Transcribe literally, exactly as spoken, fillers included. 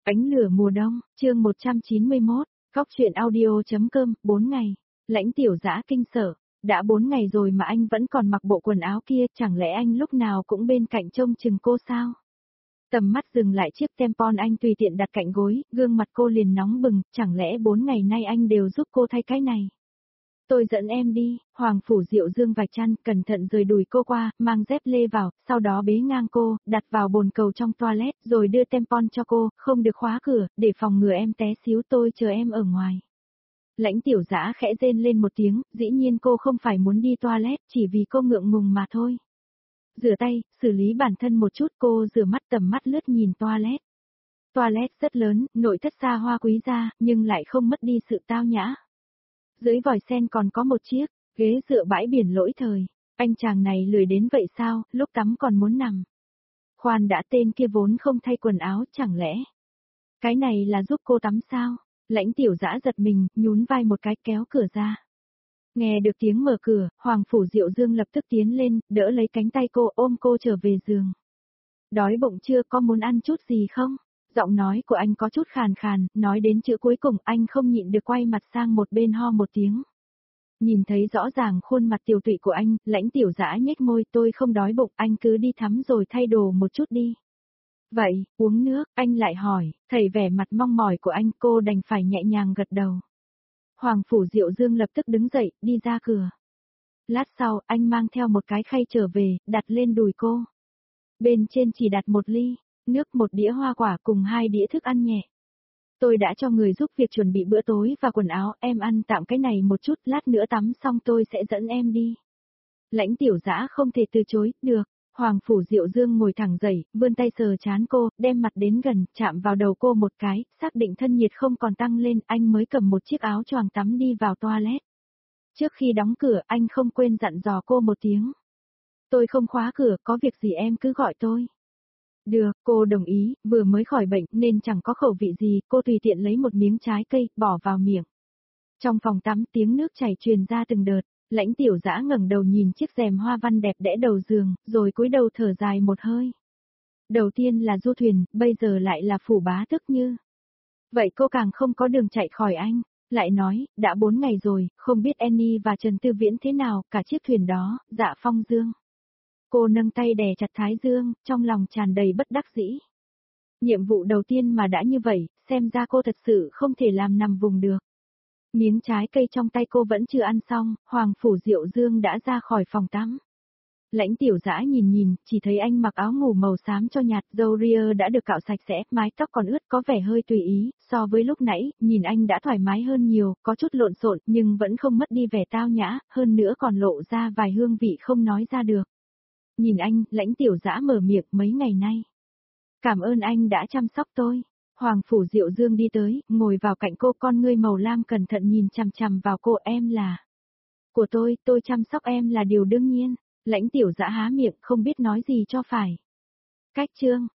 Ánh lửa mùa đông, chương một trăm chín mươi mốt, Cóc truyện audio.com, bốn ngày. Lãnh Tiểu Dã kinh sợ, đã bốn ngày rồi mà anh vẫn còn mặc bộ quần áo kia, chẳng lẽ anh lúc nào cũng bên cạnh trông chừng cô sao? Tầm mắt dừng lại chiếc tampon anh tùy tiện đặt cạnh gối, gương mặt cô liền nóng bừng, chẳng lẽ bốn ngày nay anh đều giúp cô thay cái này? Tôi dẫn em đi, Hoàng Phủ Diệu Dương vạch chăn, cẩn thận rời đùi cô qua, mang dép lê vào, sau đó bế ngang cô, đặt vào bồn cầu trong toilet, rồi đưa tampon cho cô, không được khóa cửa, để phòng ngừa em té xíu, tôi chờ em ở ngoài. Lãnh Tiểu Dã khẽ rên lên một tiếng, dĩ nhiên cô không phải muốn đi toilet, chỉ vì cô ngượng ngùng mà thôi. Rửa tay, xử lý bản thân một chút, cô rửa mắt, tầm mắt lướt nhìn toilet. Toilet rất lớn, nội thất xa hoa quý gia, nhưng lại không mất đi sự tao nhã. Dưới vòi sen còn có một chiếc ghế dựa bãi biển lỗi thời. Anh chàng này lười đến vậy sao, lúc tắm còn muốn nằm. Khoan đã, tên kia vốn không thay quần áo, chẳng lẽ cái này là giúp cô tắm sao? Lãnh Tiểu Dã giật mình, nhún vai một cái, kéo cửa ra. Nghe được tiếng mở cửa, Hoàng Phủ Diệu Dương lập tức tiến lên, đỡ lấy cánh tay cô, ôm cô trở về giường. Đói bụng chưa, có muốn ăn chút gì không? Giọng nói của anh có chút khàn khàn, nói đến chữ cuối cùng anh không nhịn được quay mặt sang một bên ho một tiếng. Nhìn thấy rõ ràng khuôn mặt tiều tụy của anh, Lãnh Tiểu Dã nhếch môi, tôi không đói bụng, anh cứ đi tắm rồi thay đồ một chút đi. Vậy, uống nước, anh lại hỏi, thấy vẻ mặt mong mỏi của anh, cô đành phải nhẹ nhàng gật đầu. Hoàng Phủ Diệu Dương lập tức đứng dậy, đi ra cửa. Lát sau, anh mang theo một cái khay trở về, đặt lên đùi cô. Bên trên chỉ đặt một ly nước, một đĩa hoa quả cùng hai đĩa thức ăn nhẹ. Tôi đã cho người giúp việc chuẩn bị bữa tối và quần áo, em ăn tạm cái này một chút, lát nữa tắm xong tôi sẽ dẫn em đi. Lãnh Tiểu Dã không thể từ chối, được. Hoàng Phủ Diệu Dương ngồi thẳng dậy, vươn tay sờ trán cô, đem mặt đến gần, chạm vào đầu cô một cái, xác định thân nhiệt không còn tăng lên, anh mới cầm một chiếc áo choàng tắm đi vào toilet. Trước khi đóng cửa, anh không quên dặn dò cô một tiếng. Tôi không khóa cửa, có việc gì em cứ gọi tôi. Được, cô đồng ý, vừa mới khỏi bệnh nên chẳng có khẩu vị gì, cô tùy tiện lấy một miếng trái cây, bỏ vào miệng. Trong phòng tắm tiếng nước chảy truyền ra từng đợt, Lãnh Tiểu Dã ngẩng đầu nhìn chiếc rèm hoa văn đẹp đẽ đầu giường, rồi cúi đầu thở dài một hơi. Đầu tiên là Du Thuyền, bây giờ lại là Phủ Bá Tước Như. Vậy cô càng không có đường chạy khỏi anh. Lại nói, đã bốn ngày rồi, không biết Annie và Trần Tư Viễn thế nào, cả chiếc thuyền đó, Dạ Phong Dương. Cô nâng tay đè chặt thái dương, trong lòng tràn đầy bất đắc dĩ. Nhiệm vụ đầu tiên mà đã như vậy, xem ra cô thật sự không thể làm nằm vùng được. Miếng trái cây trong tay cô vẫn chưa ăn xong, Hoàng Phủ Diệu Dương đã ra khỏi phòng tắm. Lãnh Tiểu Dã nhìn nhìn, chỉ thấy anh mặc áo ngủ màu xám cho nhạt, râu ria đã được cạo sạch sẽ, mái tóc còn ướt, có vẻ hơi tùy ý, so với lúc nãy, nhìn anh đã thoải mái hơn nhiều, có chút lộn xộn, nhưng vẫn không mất đi vẻ tao nhã, hơn nữa còn lộ ra vài hương vị không nói ra được. Nhìn anh, Lãnh Tiểu Dã mở miệng, mấy ngày nay. Cảm ơn anh đã chăm sóc tôi. Hoàng Phủ Diệu Dương đi tới, ngồi vào cạnh cô, con ngươi màu lam cẩn thận nhìn chằm chằm vào cô, em là của tôi, tôi chăm sóc em là điều đương nhiên. Lãnh Tiểu Dã há miệng, không biết nói gì cho phải. Cách chương